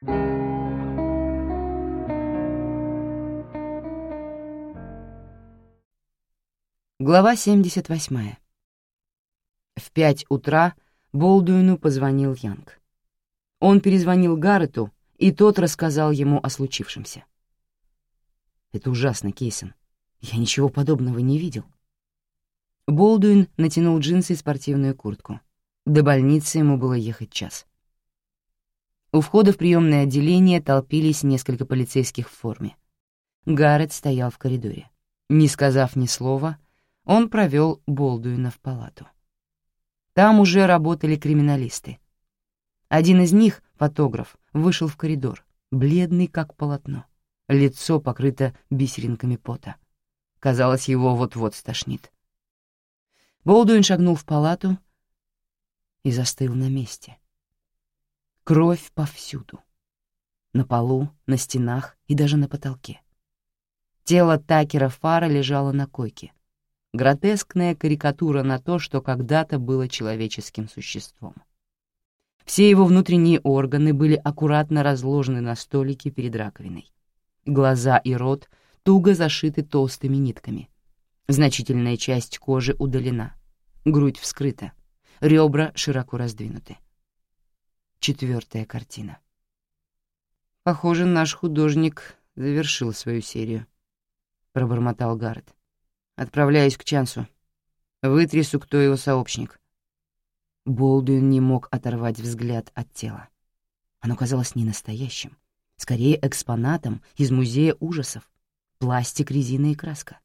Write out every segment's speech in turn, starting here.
Глава 78. В 5 утра Болдуину позвонил Янг. Он перезвонил Гаррету, и тот рассказал ему о случившемся. «Это ужасно, Кейсон. Я ничего подобного не видел». Болдуин натянул джинсы и спортивную куртку. До больницы ему было ехать час. У входа в приемное отделение толпились несколько полицейских в форме. Гарретт стоял в коридоре. Не сказав ни слова, он провел Болдуина в палату. Там уже работали криминалисты. Один из них, фотограф, вышел в коридор, бледный как полотно. Лицо покрыто бисеринками пота. Казалось, его вот-вот стошнит. Болдуин шагнул в палату и застыл на месте. Кровь повсюду. На полу, на стенах и даже на потолке. Тело Такера Фара лежало на койке. Гротескная карикатура на то, что когда-то было человеческим существом. Все его внутренние органы были аккуратно разложены на столике перед раковиной. Глаза и рот туго зашиты толстыми нитками. Значительная часть кожи удалена, грудь вскрыта, ребра широко раздвинуты. 4-я картина. «Похоже, наш художник завершил свою серию», — пробормотал Гарретт. «Отправляюсь к Чансу. Вытрясу, кто его сообщник». Болдуин не мог оторвать взгляд от тела. Оно казалось не настоящим, скорее экспонатом из музея ужасов. Пластик, резина и краска.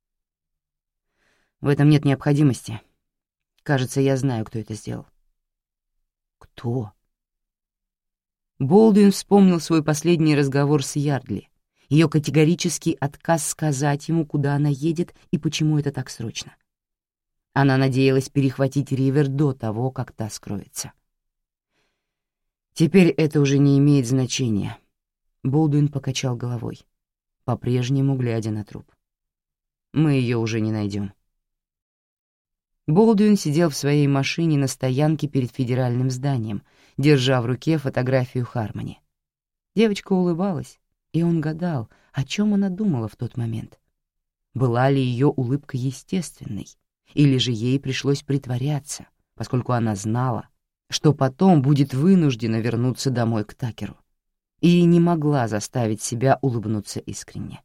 В этом нет необходимости. Кажется, я знаю, кто это сделал. Кто? Болдуин вспомнил свой последний разговор с Ярдли, ее категорический отказ сказать ему, куда она едет и почему это так срочно. Она надеялась перехватить Ривер до того, как та скроется. Теперь это уже не имеет значения. Болдуин покачал головой, по-прежнему глядя на труп. Мы ее уже не найдем. Болдуин сидел в своей машине на стоянке перед федеральным зданием, держа в руке фотографию Хармони. Девочка улыбалась, и он гадал, о чем она думала в тот момент. Была ли ее улыбка естественной, или же ей пришлось притворяться, поскольку она знала, что потом будет вынуждена вернуться домой к Такеру, и не могла заставить себя улыбнуться искренне.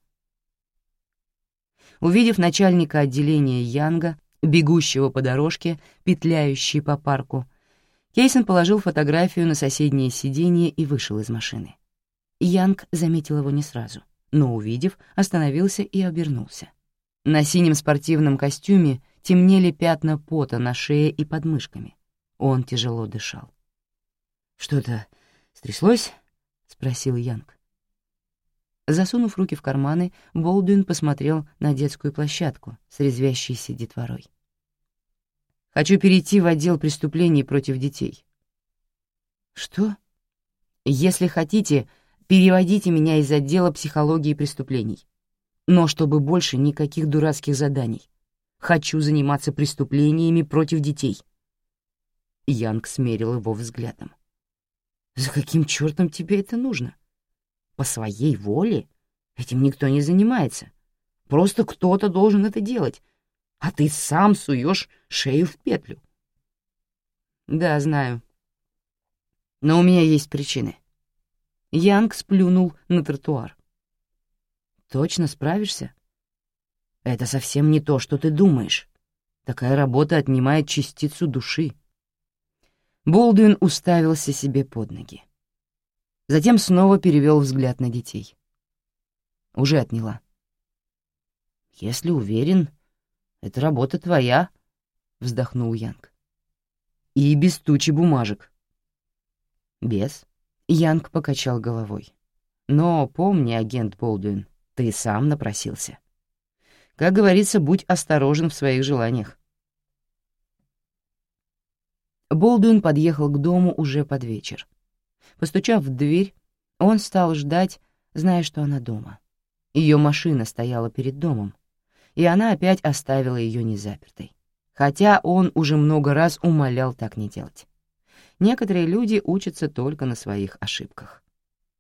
Увидев начальника отделения Янга, бегущего по дорожке, петляющей по парку, Кейсон положил фотографию на соседнее сиденье и вышел из машины. Янг заметил его не сразу, но, увидев, остановился и обернулся. На синем спортивном костюме темнели пятна пота на шее и подмышками. Он тяжело дышал. «Что-то стряслось?» — спросил Янг. Засунув руки в карманы, Болдуин посмотрел на детскую площадку с резвящейся детворой. «Хочу перейти в отдел преступлений против детей». «Что?» «Если хотите, переводите меня из отдела психологии преступлений. Но чтобы больше никаких дурацких заданий. Хочу заниматься преступлениями против детей». Янг смерил его взглядом. «За каким чертом тебе это нужно? По своей воле? Этим никто не занимается. Просто кто-то должен это делать, а ты сам суешь шею в петлю». «Да, знаю. Но у меня есть причины». Янг сплюнул на тротуар. «Точно справишься? Это совсем не то, что ты думаешь. Такая работа отнимает частицу души». Болдуин уставился себе под ноги. Затем снова перевел взгляд на детей. «Уже отняла». «Если уверен, эта работа твоя», — вздохнул Янг. «И без тучи бумажек». «Без?» — Янг покачал головой. «Но помни, агент Болдуин, ты сам напросился. Как говорится, будь осторожен в своих желаниях». Болдуин подъехал к дому уже под вечер. Постучав в дверь, он стал ждать, зная, что она дома. Ее машина стояла перед домом, и она опять оставила ее незапертой, хотя он уже много раз умолял так не делать. Некоторые люди учатся только на своих ошибках.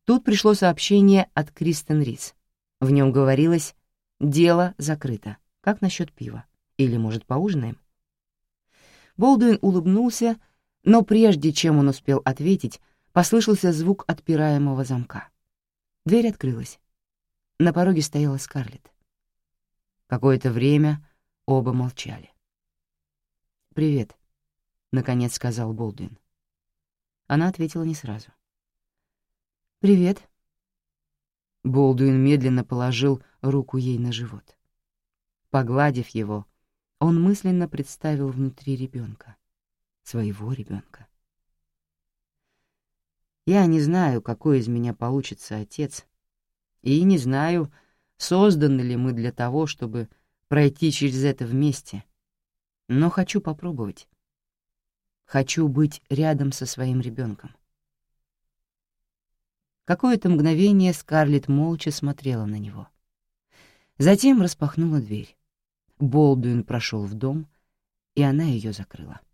Тут пришло сообщение от Кристен Рис. В нем говорилось: «Дело закрыто. Как насчет пива? Или, может, поужинаем?» Болдуин улыбнулся, но прежде чем он успел ответить, послышался звук отпираемого замка. Дверь открылась. На пороге стояла Скарлетт. Какое-то время оба молчали. «Привет», — наконец сказал Болдуин. Она ответила не сразу. «Привет». Болдуин медленно положил руку ей на живот. Погладив его, он мысленно представил внутри ребенка, своего ребенка. «Я не знаю, какой из меня получится отец, и не знаю, созданы ли мы для того, чтобы пройти через это вместе, но хочу попробовать. Хочу быть рядом со своим ребенком». Какое-то мгновение Скарлетт молча смотрела на него. Затем распахнула дверь. Болдуин прошел в дом, и она ее закрыла.